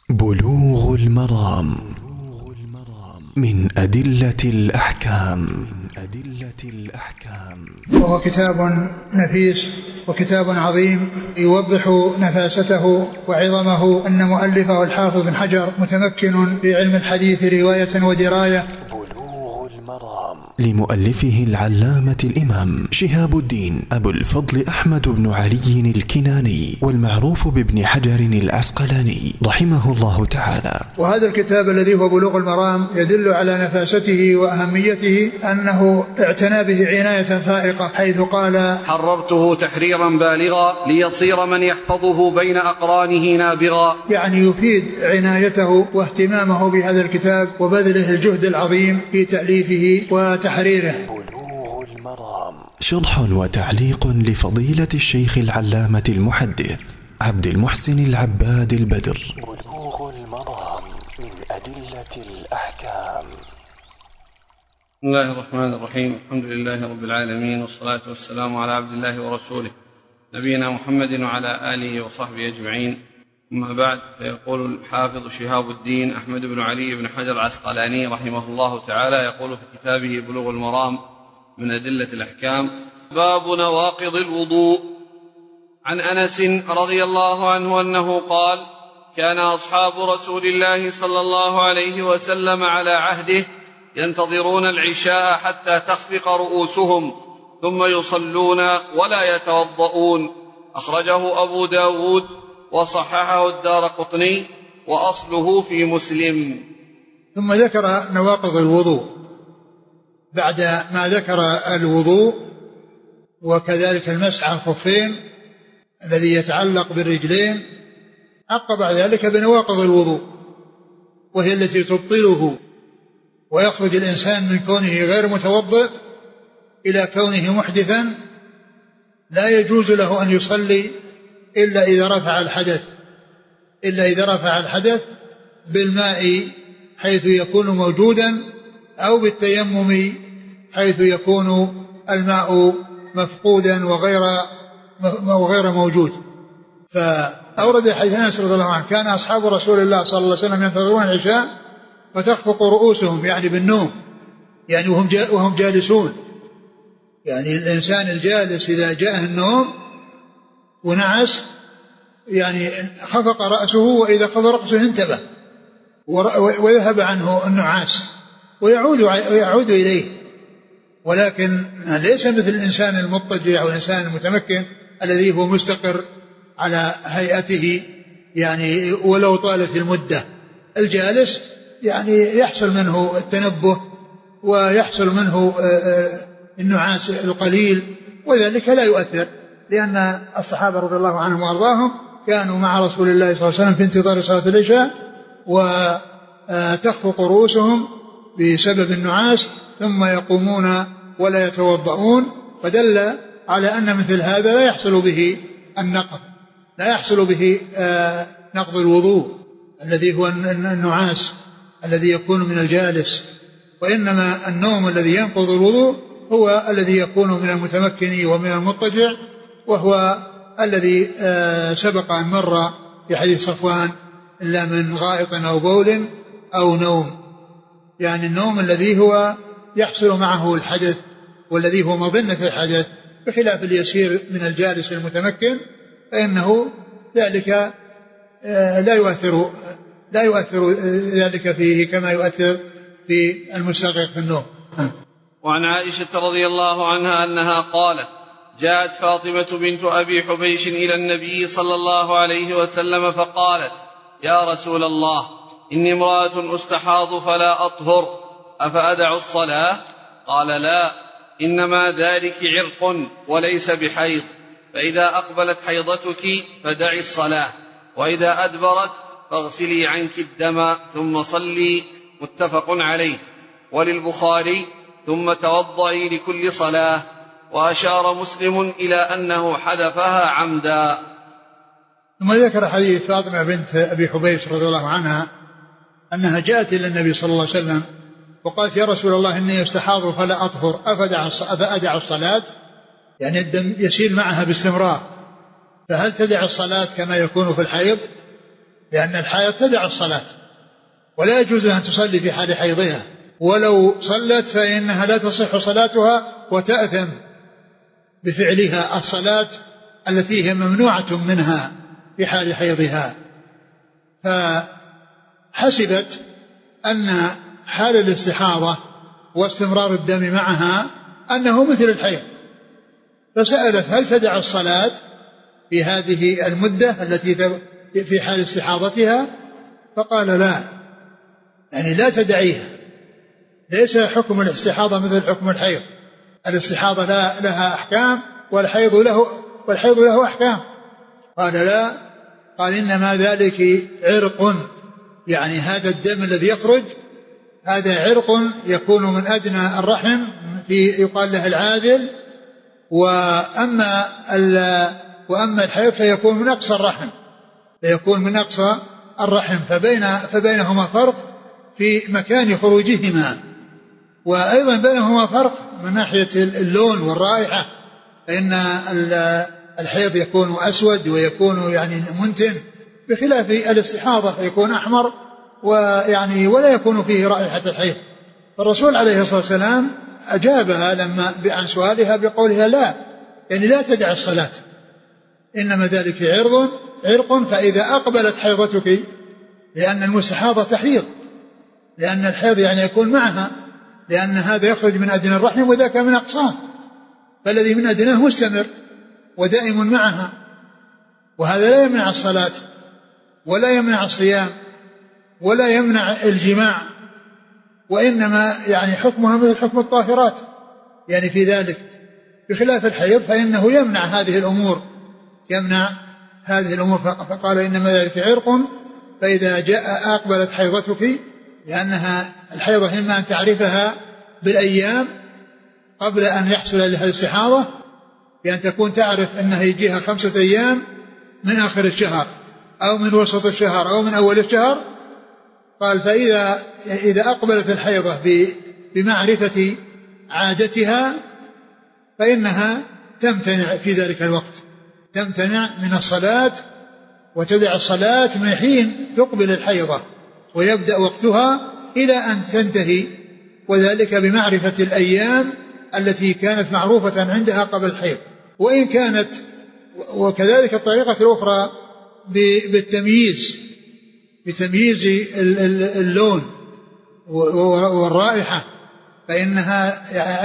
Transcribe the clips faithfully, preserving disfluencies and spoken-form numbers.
بلوغ المرام من أدلة الأحكام. وهو كتاب نفيس وكتاب عظيم يوضح نفاسته وعظمه. أن مؤلفه الحافظ بن حجر متمكن في علم الحديث رواية ودراية. لمؤلفه العلامة الإمام شهاب الدين أبو الفضل أحمد بن علي الكناني، والمعروف بابن حجر العسقلاني رحمه الله تعالى. وهذا الكتاب الذي هو بلوغ المرام يدل على نفاسته وأهميته، أنه اعتنى به عناية فائقة، حيث قال: حررته تحريرا بالغا ليصير من يحفظه بين أقرانه نابغا. يعني يفيد عنايته واهتمامه بهذا الكتاب وبذله الجهد العظيم في تأليفه وتحريره. بلوغ المرام شرح وتعليق لفضيلة الشيخ العلامة المحدث عبد المحسن العباد البدر. بلوغ المرام من أدلة الأحكام. بسم الله الرحمن الرحيم. الحمد لله رب العالمين، والصلاة والسلام على عبد الله ورسوله نبينا محمد وعلى آله وصحبه أجمعين. أما بعد، فيقول الحافظ شهاب الدين أحمد بن علي بن حجر العسقلاني رحمه الله تعالى، يقول في كتابه بلوغ المرام من أدلة الأحكام: باب نواقض الوضوء. عن أنس رضي الله عنه أنه قال: كان أصحاب رسول الله صلى الله عليه وسلم على عهده ينتظرون العشاء حتى تخفق رؤوسهم ثم يصلون ولا يتوضؤون. أخرجه أبو داود وصححه الدارقطني وأصله في مسلم. ثم ذكر نواقض الوضوء بعد ما ذكر الوضوء وكذلك المسح على الخفين الذي يتعلق بالرجلين، عقب بعد ذلك بنواقض الوضوء، وهي التي تبطله ويخرج الإنسان من كونه غير متوضئ إلى كونه محدثا لا يجوز له أن يصلي إلا إذا رفع الحدث إلا إذا رفع الحدث بالماء حيث يكون موجودا، أو بالتيمم حيث يكون الماء مفقودا وغير وغير موجود. فأورد حديث أنس رضي الله عنه: كان أصحاب رسول الله صلى الله عليه وسلم ينتظرون العشاء فتخفق رؤوسهم، يعني بالنوم، يعني وهم وهم جالسون. يعني الإنسان الجالس إذا جاءه النوم ونعس يعني خفق رأسه، وإذا خفق رأسه انتبه ويذهب عنه النعاس ويعود ويعود إليه. ولكن ليس مثل الإنسان المضطجع أو الإنسان المتمكن الذي هو مستقر على هيئته يعني ولو طالت المدة. الجالس يعني يحصل منه التنبه ويحصل منه النعاس القليل، وذلك لا يؤثر، لأن الصحابة رضي الله عنهم وأرضاهم كانوا مع رسول الله صلى الله عليه وسلم في انتظار صلاة العشاء وتخفق رؤوسهم بسبب النعاس ثم يقومون ولا يتوضؤون. فدل على أن مثل هذا لا يحصل به النقض لا يحصل به نقض الوضوء الذي هو النعاس الذي يكون من الجالس، وإنما النوم الذي ينقض الوضوء هو الذي يكون من المتمكن ومن المضطجع، وهو الذي سبق أن مر في حديث صفوان: إلا من غائط أو بول أو نوم. يعني النوم الذي هو يحصل معه الحدث والذي هو مظنة الحدث، بخلاف اليسير من الجالس المتمكن، فإنه ذلك لا يؤثر لا يؤثر ذلك فيه كما يؤثر في المستغرق في النوم. وعن عائشة رضي الله عنها أنها قالت: جاءت فاطمة بنت أبي حبيش إلى النبي صلى الله عليه وسلم فقالت: يا رسول الله، إني امرأة أستحاض فلا أطهر، أفأدع الصلاة؟ قال: لا، إنما ذلك عرق وليس بحيض، فإذا أقبلت حيضتك فدعي الصلاة، وإذا أدبرت فاغسلي عنك الدم ثم صلي. متفق عليه. وللبخاري: ثم توضئي لكل صلاة. وأشار مسلم إلى أنه حذفها عمدا. ثم ذكر حديث فاطمة بنت أبي حبيش رضي الله عنها أنها جاءت إلى النبي صلى الله عليه وسلم وقالت: يا رسول الله، إني استحاض فلا أطهر، أفأدع الصلاة؟ يعني الدم يسيل معها باستمرار، فهل تدع الصلاة كما يكون في الحيض؟ لأن الحائض تدع الصلاة ولا يجوز أن تصلي في حال حيضها، ولو صلت فإنها لا تصح صلاتها وتأثم بفعلها الصلاة التي هي ممنوعة منها في حال حيضها. فحسبت أن حال الاستحاضة واستمرار الدم معها أنه مثل الحيض، فسألت هل تدع الصلاة في هذه المدة التي في حال استحاضتها؟ فقال لا، يعني لا تدعيها، ليس حكم الاستحاضة مثل حكم الحيض، الاستحاضة لا لها أحكام والحيض له والحيض له أحكام. قال لا، قال إنما ذلك عرق، يعني هذا الدم الذي يخرج هذا عرق يكون من أدنى الرحم في يقال له العاذل، وأما وأما الحيض فيكون من أقصى الرحم فيكون من أقصى الرحم فبين فبينهما فرق في مكان خروجهما، وأيضا بينهما فرق من ناحية اللون والرائحة، فإن الحيض يكون أسود ويكون يعني منتن، بخلاف الاستحاضة يكون أحمر ويعني ولا يكون فيه رائحة الحيض. فالرسول عليه الصلاة والسلام أجابها لما عن سؤالها بقولها لا، يعني لا تدع الصلاة، إنما ذلك عرض عرق فإذا أقبلت حيضتك، لأن المستحاضة تحيض، لأن الحيض يعني يكون معها، لأن هذا يخرج من أدنى الرحم وذاك من أقصاه، فالذي من أدناه مستمر ودائم معها، وهذا لا يمنع الصلاة ولا يمنع الصيام ولا يمنع الجماع، وإنما يعني حكمها مثل حكم الطاهرات يعني في ذلك، بخلاف الحيض فإنه يمنع هذه الأمور يمنع هذه الأمور. فقال إنما ذلك عرق فإذا جاء أقبلت حيضتك، لأنها الحيضة إما أن تعرفها بالأيام قبل أن يحصل لها الاستحاضة، بأن تكون تعرف أنها يجيها خمسة أيام من آخر الشهر أو من وسط الشهر أو من أول الشهر. قال فإذا إذا أقبلت الحيضة بمعرفة عادتها فإنها تمتنع في ذلك الوقت، تمتنع من الصلاة وتدع الصلاة من حين تقبل الحيضة ويبدأ وقتها إلى أن تنتهي، وذلك بمعرفة الأيام التي كانت معروفة عندها قبل الحيض. وإن كانت وكذلك الطريقة الأخرى بالتمييز بتمييز اللون والرائحة، فإنها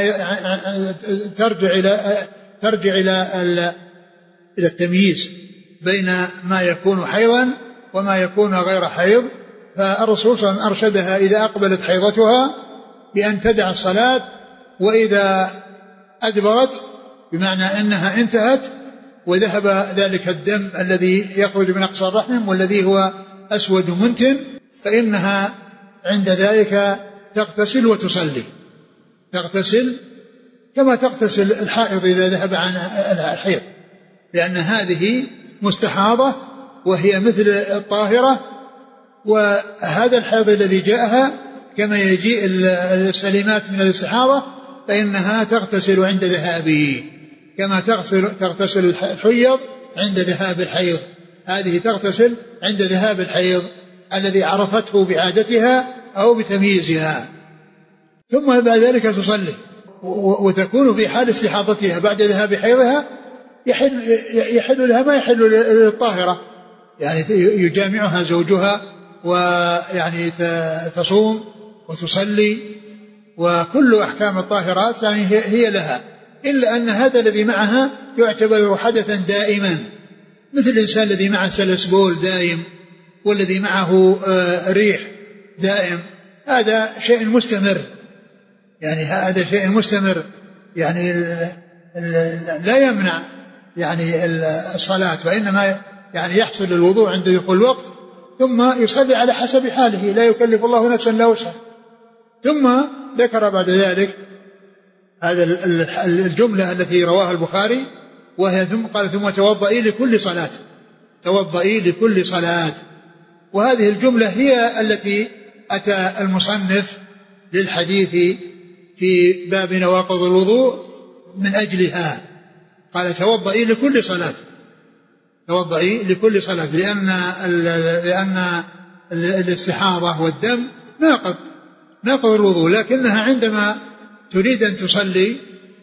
ترجع إلى ترجع إلى إلى التمييز بين ما يكون حيضا وما يكون غير حيض. فالرسول صلى الله عليه وسلم أرشدها إذا أقبلت حيضتها بأن تدع الصلاة، وإذا أدبرت بمعنى أنها انتهت وذهب ذلك الدم الذي يخرج من أقصى الرحم والذي هو أسود منتن، فإنها عند ذلك تغتسل وتصلي، تغتسل كما تغتسل الحائض إذا ذهب عن الحيض، لأن هذه مستحاضة وهي مثل الطاهرة، وهذا الحيض الذي جاءها كما يجيء السليمات من الاستحاضة فإنها تغتسل عند ذهابه كما تغسل تغتسل الحيض عند ذهاب الحيض، هذه تغتسل عند ذهاب الحيض الذي عرفته بعادتها أو بتمييزها، ثم بعد ذلك تصلي، وتكون في حال استحاضتها بعد ذهاب حيضها يحل, يحل لها ما يحل للطاهرة، يعني يجامعها زوجها ويعني تصوم وتصلي وكل أحكام الطاهرات يعني هي لها، إلا أن هذا الذي معها يعتبر حدثا دائما، مثل الإنسان الذي معه سلس بول دائم والذي معه ريح دائم، هذا شيء مستمر، يعني هذا شيء مستمر يعني لا يمنع يعني الصلاة، وإنما يعني يحصل الوضوء عند دخول الوقت ثم يصلي على حسب حاله، لا يكلف الله نفسا إلا وسعها. ثم ذكر بعد ذلك هذا الجملة التي رواها البخاري، وهي ثم قال ثم توضئي لكل صلاة، توضئي لكل صلاة، وهذه الجملة هي التي أتى المصنف للحديث في باب نواقض الوضوء من أجلها، قال توضئي لكل صلاة، توضئي لكل صلاة، لأن لأن الاستحاضة والدم ناقض ناقض الوضوء، لكنها عندما تريد أن تصلي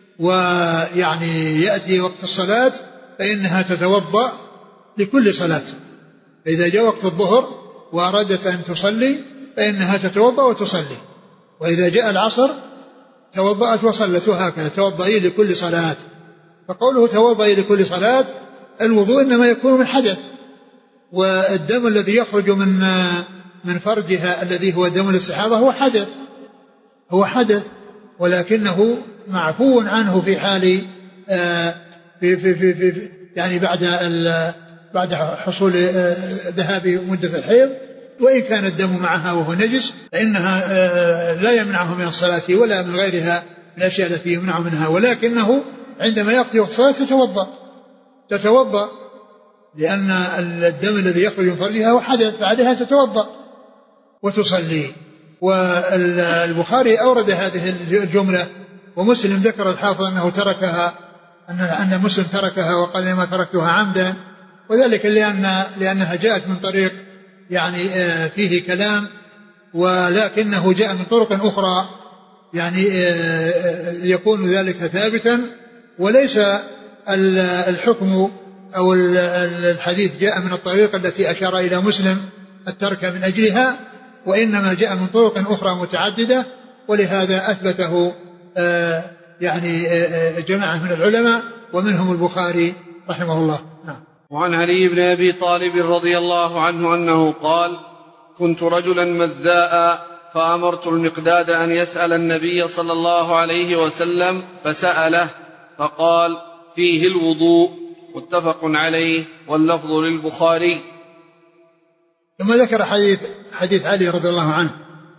ويعني يأتي وقت الصلاة فإنها تتوضأ لكل صلاة. فإذا جاء وقت الظهر وأرادت أن تصلي فإنها تتوضأ وتصلي، وإذا جاء العصر توضأت وصلت، وهكذا توضئي لكل صلاة. فقوله توضئي لكل صلاة، الوضوء إنما يكون من حدث، والدم الذي يخرج من من فرجها الذي هو دم الاستحاضة هو حدث هو حدث ولكنه معفو عنه في حال في في في, في يعني بعد بعد حصول ذهاب مدة الحيض. وإن كان الدم معها وهو نجس فإنها لا يمنعه من الصلاة ولا من غيرها من الأشياء التي يمنع منها، ولكنه عندما يقضي وقت الصلاة تتوضأ تتوضأ لأن الدم الذي يخرج من فرجها هو حدث، فعليها تتوضأ وتصلي. والبخاري أورد هذه الجملة، ومسلم ذكر الحافظ أنه تركها أن أن مسلم تركها وقال لما تركتها عمدا، وذلك لأن لأنها جاءت من طريق يعني فيه كلام، ولكنه جاء من طرق أخرى يعني يكون ذلك ثابتا، وليس الحكم أو الحديث جاء من الطريق التي أشار إلى مسلم الترك من أجلها، وإنما جاء من طرق أخرى متعددة، ولهذا أثبته يعني جماعة من العلماء ومنهم البخاري رحمه الله. نعم. وعن علي بن أبي طالب رضي الله عنه أنه قال: كنت رجلا مذاء فأمرت المقداد أن يسأل النبي صلى الله عليه وسلم فسأله فقال: فيه الوضوء. متفق عليه، واللفظ للبخاري. ثم ذكر حديث حديث علي رضي الله عنه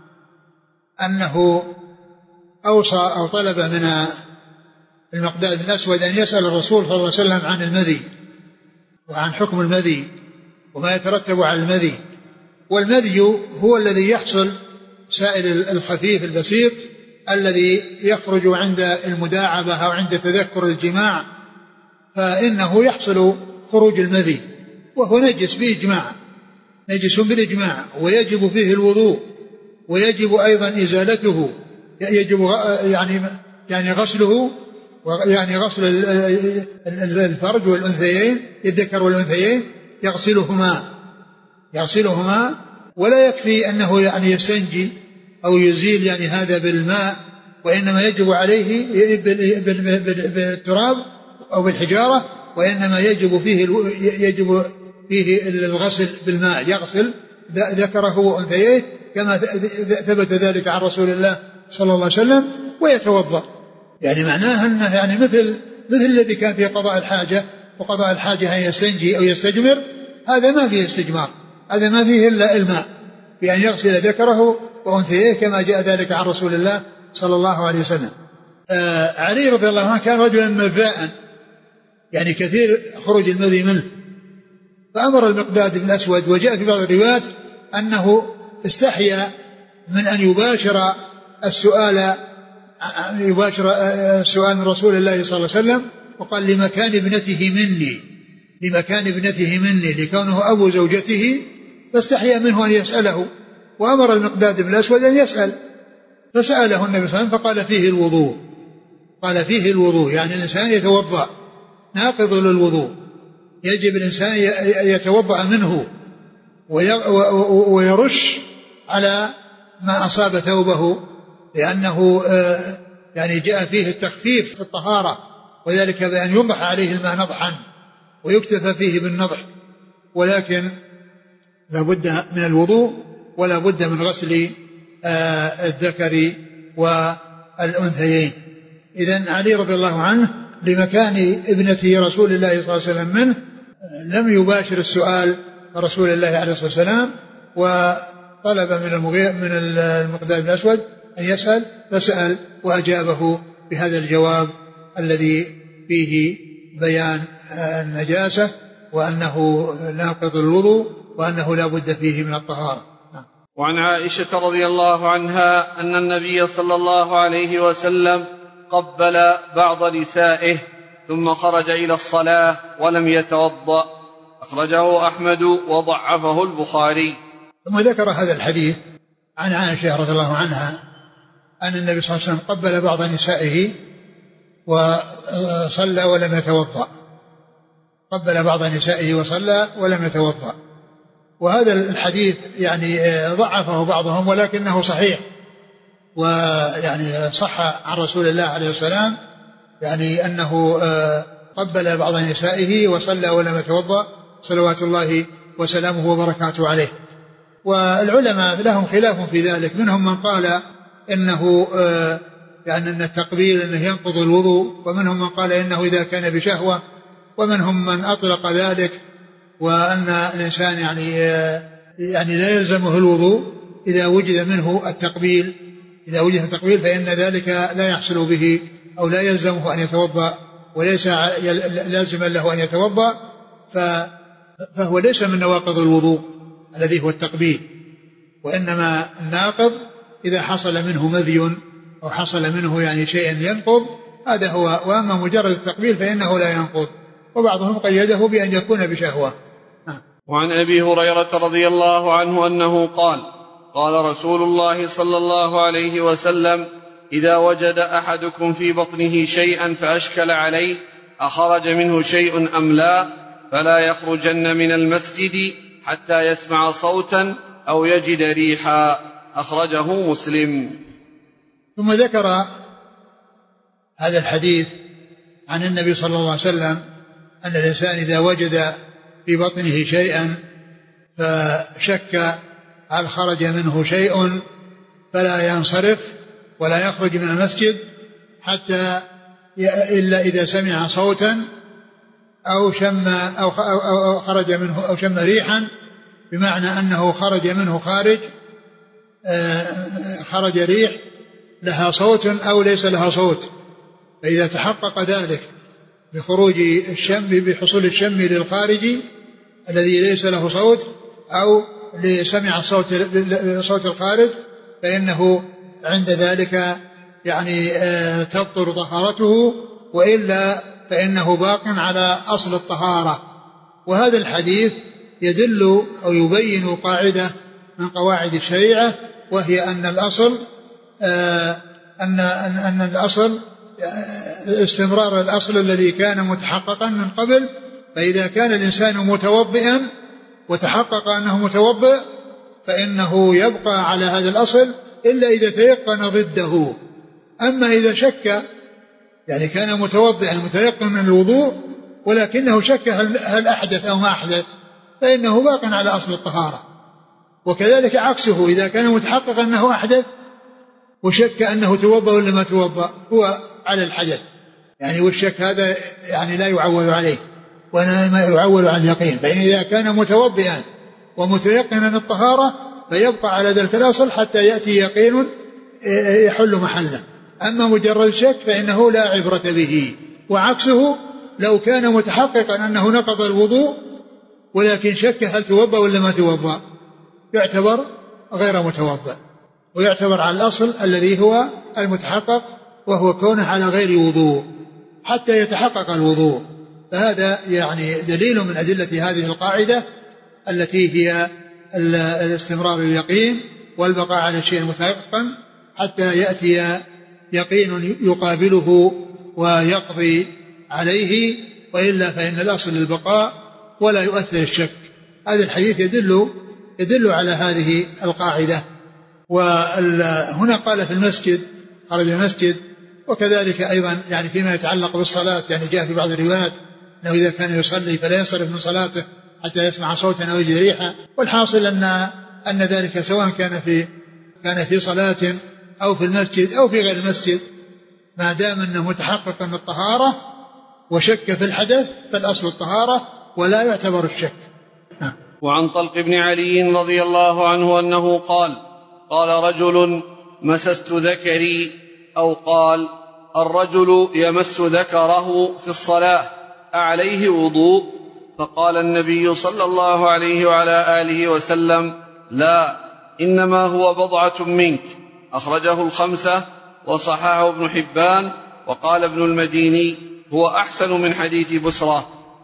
أنه أوصى أو طلب من المقداد بن الأسود أن يسأل الرسول صلى الله عليه وسلم عن المذي وعن حكم المذي وما يترتب على المذي. والمذي هو الذي يحصل سائل الخفيف البسيط الذي يخرج عند المداعبة أو عند تذكر الجماع، فإنه يحصل خروج المذي وهو نجس بإجماع نجس بالإجماع، ويجب فيه الوضوء، ويجب أيضا إزالته، يجب يعني يعني غسله، يعني غسل الفرج والأنثيين الذكر والأنثيين يغسلهما يغسلهما ولا يكفي أنه يعني يستنجي أو يزيل يعني هذا بالماء، وإنما يجب عليه بالتراب أو بالحجارة، وإنما يجب فيه يجب فيه الغسل بالماء، يغسل ذكره وأنثيه كما ثبت ذلك عن رسول الله صلى الله عليه وسلم، ويتوضأ. يعني معناها أنه يعني مثل مثل الذي كان في قضاء الحاجة، وقضاء الحاجة أن يستنجي أو يستجمر، هذا ما فيه استجمار، هذا ما فيه إلا الماء، بأن يغسل ذكره وأنثيه كما جاء ذلك عن رسول الله صلى الله عليه وسلم. آه علي رضي الله عنه كان رجلا مذاء، يعني كثير خروج المذي منه، فأمر المقداد بن الأسود، وجاء في بعض الروايات أنه استحيا من أن يباشر السؤال يباشر السؤال من رسول الله صلى الله عليه وسلم، وقال: لمكان ابنته مني لمكان ابنته مني لكونه أبو زوجته، فاستحيا منه أن يسأله، وأمر المقداد بن الأسود أن يسأل، فسأله النبي صلى الله عليه وسلم فقال: فيه الوضوء قال فيه الوضوء يعني الإنسان يتوضأ، ناقض للوضوء، يجب الإنسان يتوضأ منه ويرش على ما أصاب ثوبه، لأنه يعني جاء فيه التخفيف في الطهارة، وذلك بأن ينضح عليه الماء نضحا ويكتفى فيه بالنضح، ولكن لا بد من الوضوء ولا بد من غسل الذكر والأنثيين. إذن علي رضي الله عنه لمكان ابنته رسول الله صلى الله عليه وسلم منه لم يباشر السؤال رسول الله عليه الصلاة والسلام، وطلب من من المقداد بن الأسود أن يسأل، فسأل وأجابه بهذا الجواب الذي فيه بيان النجاسة وأنه ناقض الوضوء وأنه لا بد فيه من الطهارة. وعن عائشة رضي الله عنها أن النبي صلى الله عليه وسلم قبل بعض نسائه ثم خرج إلى الصلاة ولم يتوضأ، أخرجه أحمد وضعفه البخاري. ثم ذكر هذا الحديث عن عائشة رضي الله عنها أن النبي صلى الله عليه وسلم قبل بعض نسائه وصلى ولم يتوضأ، قبل بعض نسائه وصلى ولم يتوضأ. وهذا الحديث يعني ضعفه بعضهم ولكنه صحيح، ويعني صح عن رسول الله عليه السلام يعني أنه قبل بعض نسائه وصلى ولم يتوضأ صلوات الله وسلامه وبركاته عليه. والعلماء لهم خلاف في ذلك، منهم من قال إنه يعني أن التقبيل أنه ينقض الوضوء، ومنهم من قال إنه إذا كان بشهوة، ومنهم من أطلق ذلك وأن الإنسان يعني يعني لا يلزمه الوضوء إذا وجد منه التقبيل، إذا وجد التقبيل فإن ذلك لا يحصل به أو لا يلزمه أن يتوضأ، وليس لازما له أن يتوضأ، فهو ليس من نواقض الوضوء الذي هو التقبيل، وإنما الناقض إذا حصل منه مذي أو حصل منه يعني شيء ينقض، هذا هو. وأما مجرد التقبيل فإنه لا ينقض، وبعضهم قيده بأن يكون بشهوة. وعن أبي هريرة رضي الله عنه أنه قال قال رسول الله صلى الله عليه وسلم: إذا وجد أحدكم في بطنه شيئا فأشكل عليه أخرج منه شيء أم لا فلا يخرجن من المسجد حتى يسمع صوتا أو يجد ريحا. أخرجه مسلم. ثم ذكر هذا الحديث عن النبي صلى الله عليه وسلم أن الإنسان إذا وجد في بطنه شيئا فشك هل خرج منه شيء فلا ينصرف ولا يخرج من المسجد حتى إلا إذا سمع صوتا أو شم أو أو خرج منه أو شم ريحا، بمعنى أنه خرج منه خارج خرج ريح لها صوت أو ليس لها صوت. فإذا تحقق ذلك بخروج الشم بحصول الشم للخارج الذي ليس له صوت أو لسمع صوت صوت الخارج، فإنه عند ذلك يعني تبطل طهارته، وإلا فإنه باق على أصل الطهارة. وهذا الحديث يدل أو يبين قاعدة من قواعد الشريعة، وهي أن الأصل أن أن الأصل استمرار الأصل الذي كان متحققا من قبل. فإذا كان الإنسان متوضئا وتحقق أنه متوضئ فإنه يبقى على هذا الأصل إلا إذا تيقن ضده. أما إذا شك، يعني كان متوضئا متيقن من الوضوء ولكنه شك هل أحدث أو ما أحدث، فإنه باق على أصل الطهارة. وكذلك عكسه، إذا كان متحقق أنه أحدث وشك أنه توضأ ولا ما توضأ، هو على الحدث يعني، والشك هذا يعني لا يعول عليه وإنما يعول على اليقين. فإذا كان متوضئا ومتيقنا الطهارة فيبقى على ذلك الأصل حتى يأتي يقين يحل محله. أما مجرد شك فإنه لا عبرة به. وعكسه لو كان متحققا أنه نقض الوضوء ولكن شك هل توضأ ولا ما توضأ، يعتبر غير متوضأ، ويعتبر على الأصل الذي هو المتحقق، وهو كونه على غير وضوء حتى يتحقق الوضوء. فهذا يعني دليل من أدلة هذه القاعدة التي هي الاستمرار اليقين والبقاء على الشيء المتيقن حتى يأتي يقين يقابله ويقضي عليه، وإلا فإن الأصل البقاء ولا يؤثر الشك. هذا الحديث يدل يدل على هذه القاعدة. وهنا قال في المسجد، خرج المسجد، وكذلك أيضا يعني فيما يتعلق بالصلاة، يعني جاء في بعض الروايات أنه إذا كان يصلي فلا ينصرف من صلاته حتى يسمع صوتا أو يجد ريحا. والحاصل أن أن ذلك سواء كان في كان في صلاة أو في المسجد أو في غير المسجد، ما دام أنه متحقق من الطهارة وشك في الحدث فالأصل الطهارة ولا يعتبر الشك. وعن طلق بن علي رضي الله عنه أنه قال قال رجل: مسست ذكري، أو قال: الرجل يمس ذكره في الصلاة أعليه وضوء؟ فقال النبي صلى الله عليه وعلى آله وسلم: لا، إنما هو بضعة منك. أخرجه الخمسة وصححه ابن حبان، وقال ابن المديني: هو أحسن من حديث بسرة.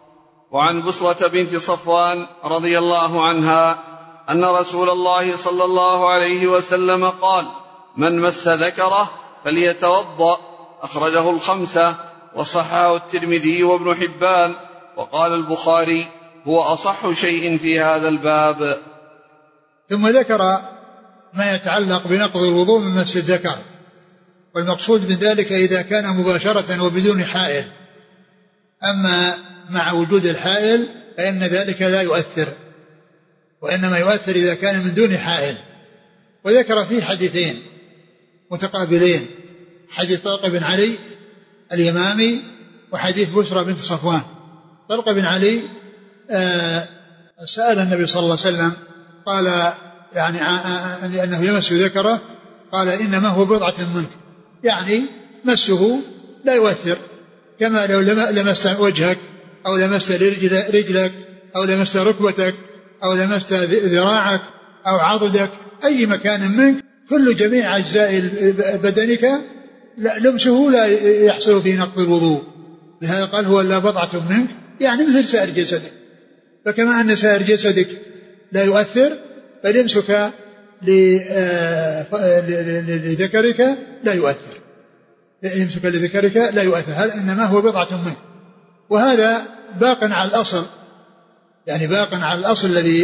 وعن بصرة بنت صفوان رضي الله عنها أن رسول الله صلى الله عليه وسلم قال: من مس ذكره فليتوضأ. أخرجه الخمسة وصححه الترمذي وابن حبان، وقال البخاري: هو أصح شيء في هذا الباب. ثم ذكر ما يتعلق بنقض الوضوء من مس الذكر، والمقصود من ذلك إذا كان مباشرة وبدون حائل، أما مع وجود الحائل فإن ذلك لا يؤثر، وإنما يؤثر إذا كان من دون حائل. وذكر فيه حديثين متقابلين: حديث طلق بن علي اليمامي وحديث بشرى بنت صفوان. طلق بن علي آه سأل النبي صلى الله عليه وسلم، قال يعني أنه يمس ذكره، قال: إنما هو بضعة منك، يعني مسه لا يؤثر، كما لو لمست وجهك أو لمست رجلك أو لمست ركبتك أو لمست ذراعك أو عضدك، أي مكان منك، كل جميع أجزاء بدنك لمسه لا يحصل فيه نقض الوضوء. لهذا قال: هو لا بضعة منك، يعني مثل سائر جسدك. فكما أن سائر جسدك لا يؤثر، فلمسك لذكرك لا يؤثر، يمسك لذكرك لا يؤثر، هل إنما هو بضعة منك. وهذا باق على الأصل، يعني باق على الأصل الذي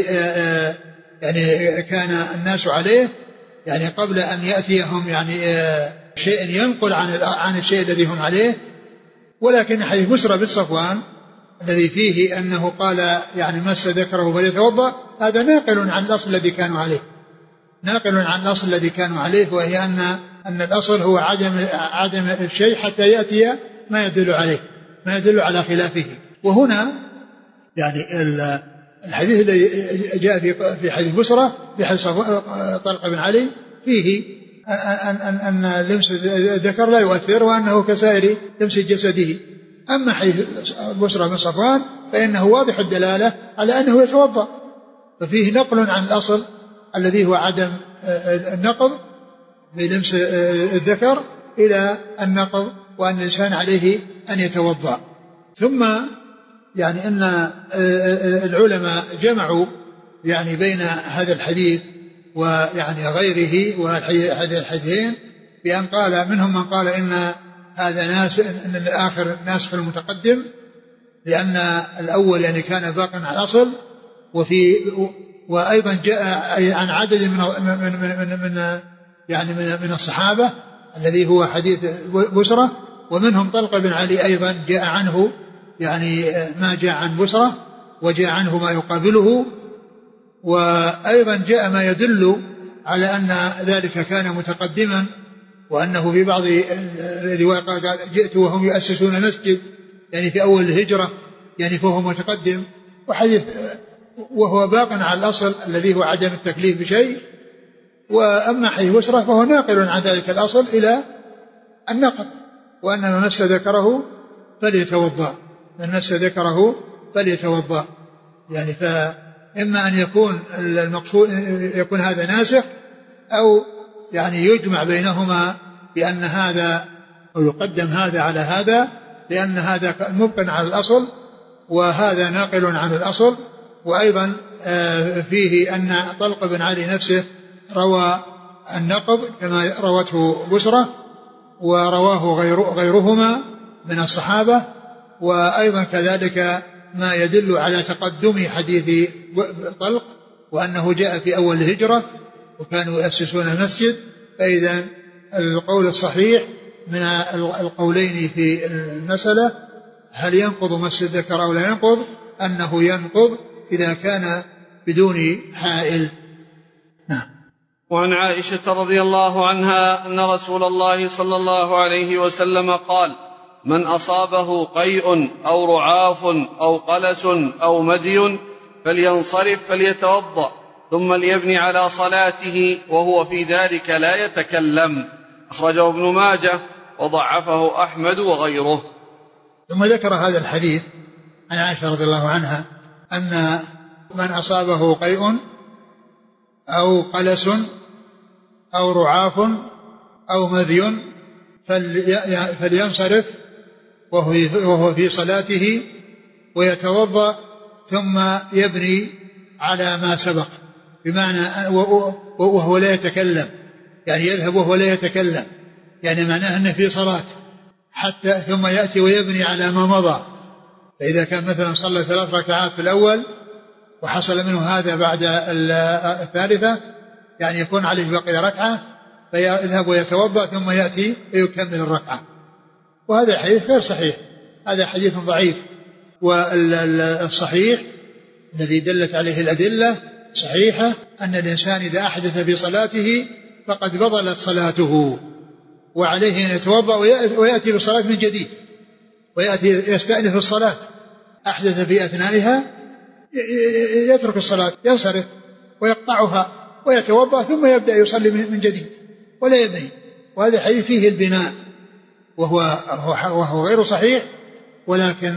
يعني كان الناس عليه، يعني قبل أن يأتيهم يعني شيء ينقل عن عن الشيء الذي هم عليه. ولكن حديث بشرى بن صفوان الذي فيه أنه قال يعني مس ذكره فليتوضأ، هذا ناقل عن الأصل الذي كانوا عليه، ناقل عن الأصل الذي كانوا عليه، وهي أن أن الأصل هو عدم عدم الشيء حتى يأتي ما يدل عليه، ما يدل على خلافه. وهنا يعني الحديث الذي جاء في في حديث بصرى في حديث طلق بن علي فيه أن أن أن لمس الذكر لا يؤثر، وأنه كسائر لمس جسده. أما حديث بصرى بن صفوان فإنه واضح الدلالة على أنه يتوضأ، ففيه نقل عن الأصل الذي هو عدم النقض بلمس الذكر إلى النقض، وأن الإنسان عليه أن يتوضأ. ثم يعني أن العلماء جمعوا يعني بين هذا الحديث ويعني غيره وهذه الحديثين، بأن قال منهم من قال إن هذا ناس إن الآخر ناسخ المتقدم، لأن الأول يعني كان باقا على الأصل. وفي وأيضا جاء عن عدد من من من, من يعني من, من الصحابة الذي هو حديث بشرى، ومنهم طلق بن علي أيضا جاء عنه يعني ما جاء عن بشرى، وجاء عنه ما يقابله. وأيضا جاء ما يدل على أن ذلك كان متقدما، وأنه في بعض الروايات قال: جئت وهم يؤسسون مسجد، يعني في أول الهجرة، يعني فهو متقدم. وحديث وهو باق على الأصل الذي هو عدم التكليف بشيء. وأما حديث بشرى فهو ناقل عن ذلك الأصل إلى النقض، وأن من مس ذكره فليتوضأ، من مس ذكره فليتوضأ. يعني فإما أن يكون المقصود يكون هذا ناسخ، أو يعني يجمع بينهما بأن هذا أو يقدم هذا على هذا، لأن هذا مبقٍ على الأصل وهذا ناقل عن الأصل. وأيضا فيه أن طلق بن علي نفسه روى النقض كما روته بشرى، ورواه غير غيرهما من الصحابة. وأيضا كذلك ما يدل على تقدم حديث طلق، وأنه جاء في أول الهجرة وكانوا يؤسسون مسجد. فإذا القول الصحيح من القولين في المسألة هل ينقض مس الذكر أو لا ينقض، أنه ينقض إذا كان بدون حائل. نعم. وعن عائشة رضي الله عنها أن رسول الله صلى الله عليه وسلم قال: من أصابه قيء أو رعاف أو قلس أو مدي فلينصرف فليتوضأ ثم ليبني على صلاته وهو في ذلك لا يتكلم. أخرجه ابن ماجه وضعفه أحمد وغيره. ثم ذكر هذا الحديث عن عائشة رضي الله عنها أن من أصابه قيء أو قلس أو رعاف أو مذي فلينصرف وهو في صلاته ويتوضأ ثم يبني على ما سبق، بمعنى وهو لا يتكلم، يعني يذهب وهو لا يتكلم، يعني معناه أنه في صلاة حتى ثم يأتي ويبني على ما مضى. فإذا كان مثلا صلى ثلاث ركعات في الأول وحصل منه هذا بعد الثالثة، يعني يكون عليه بقي ركعة، فيذهب ويتوضأ ثم يأتي ويكمل الركعة. وهذا حديث غير صحيح، هذا حديث ضعيف. والصحيح الذي دلت عليه الأدلة صحيحة أن الإنسان إذا أحدث في صلاته فقد بطلت صلاته، وعليه أن يتوضأ ويأتي بالصلاة من جديد، ويأتي يستأنف الصلاة. أحدث في أثنائها يترك الصلاة، ينصرف ويقطعها ويتوضأ ثم يبدأ يصلي من جديد ولا يبني. وهذا حديث فيه البناء وهو, وهو غير صحيح، ولكن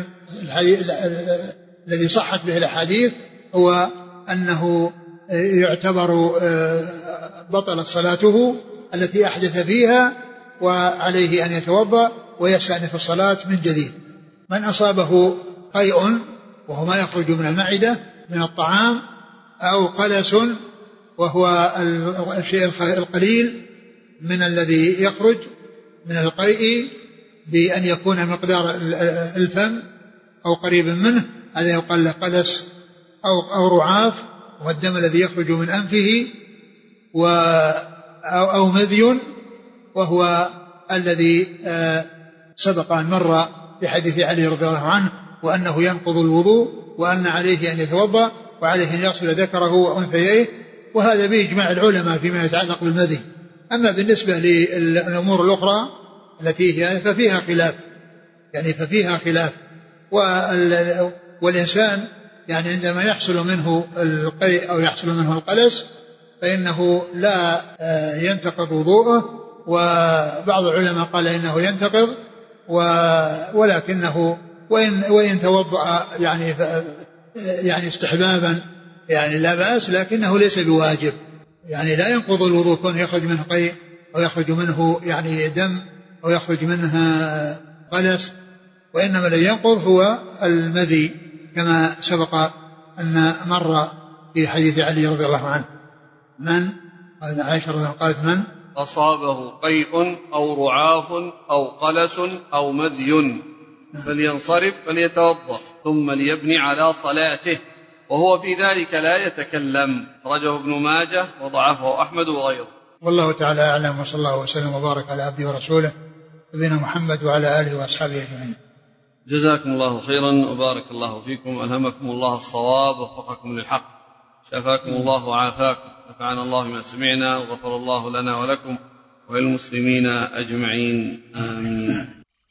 الذي صحت به الأحاديث هو أنه يعتبر بطلت صلاته التي أحدث فيها، وعليه أن يتوضأ ويستأنف الصلاة من جديد. من أصابه قيء وهو ما يخرج من المعدة من الطعام، أو قلس وهو الشيء القليل من الذي يخرج من القيء بأن يكون مقدار الفم أو قريب منه، هذا يقال له قلس أو, أو رعاف، والدم الذي يخرج من أنفه، و أو, أو مذي وهو الذي سبق أن مر في حديث علي رضي الله عنه، وأنه ينقض الوضوء، وأن عليه أن يتوضأ، وعليه أن يغسل ذكره وأنثيه. وهذا بإجماع العلماء فيما يتعلق بالمذي. أما بالنسبة للأمور الأخرى التي هي ففيها خلاف، يعني ففيها خلاف. والإنسان يعني عندما يحصل منه القيء أو يحصل منه القلس فإنه لا ينتقض وضوءه، وبعض العلماء قال إنه ينتقض، ولكنه وإن, وإن توضأ يعني يعني استحبابا يعني لا بأس، لكنه ليس بواجب. يعني لا ينقض الوضوء كون يخرج منه قيء أو يخرج منه يعني دم أو يخرج منها قلس، وإنما الذي ينقض هو المذي كما سبق أن مر في حديث علي رضي الله عنه. من عائشة رضي الله عنها قالت من أصابه قيء أو رعاف أو قلس أو مذي فلينصرف فليتوضأ ثم ليبني على صلاته، وهو في ذلك لا يتكلم. أخرجه ابن ماجه وضعفه أحمد وغيره. والله تعالى أعلم، وصلى الله وسلم وبارك على عبده ورسوله نبينا محمد وعلى آله وأصحابه أجمعين. جزاكم الله خيرا وبارك الله فيكم، ألهمكم الله الصواب ووفقكم للحق، شفاكم الله وعافاكم، نفعنا الله ما سمعنا، وغفر الله لنا ولكم وللمسلمين أجمعين، آمين.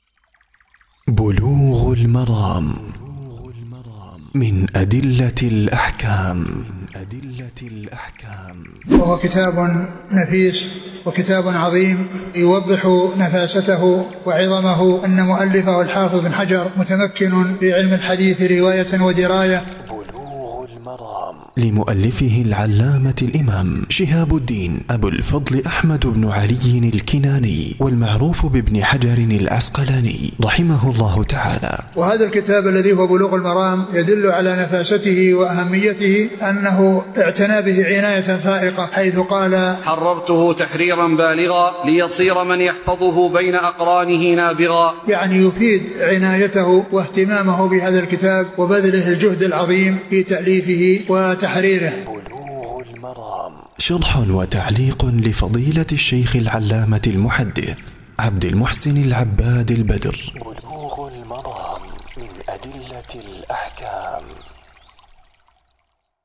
بلوغ المرام من أدلة الأحكام. أدلة الأحكام وهو كتاب نفيس وكتاب عظيم يوضح نفاسته وعظمه. أن مؤلفه الحافظ بن حجر متمكن في علم الحديث رواية ودراية. بلوغ المرام لمؤلفه العلامة الإمام شهاب الدين أبو الفضل أحمد بن علي الكناني، والمعروف بابن حجر العسقلاني رحمه الله تعالى. وهذا الكتاب الذي هو بلوغ المرام يدل على نفاسته وأهميته، أنه اعتنى به عناية فائقة، حيث قال: حررته تحريرا بالغا ليصير من يحفظه بين أقرانه نابغا. يعني يفيد عنايته واهتمامه بهذا الكتاب وبذله الجهد العظيم في تأليفه وتحريره. بلوغ المرام شرح وتعليق لفضيلة الشيخ العلامة المحدث عبد المحسن العباد البدر. بلوغ المرام من أدلة الأحكام.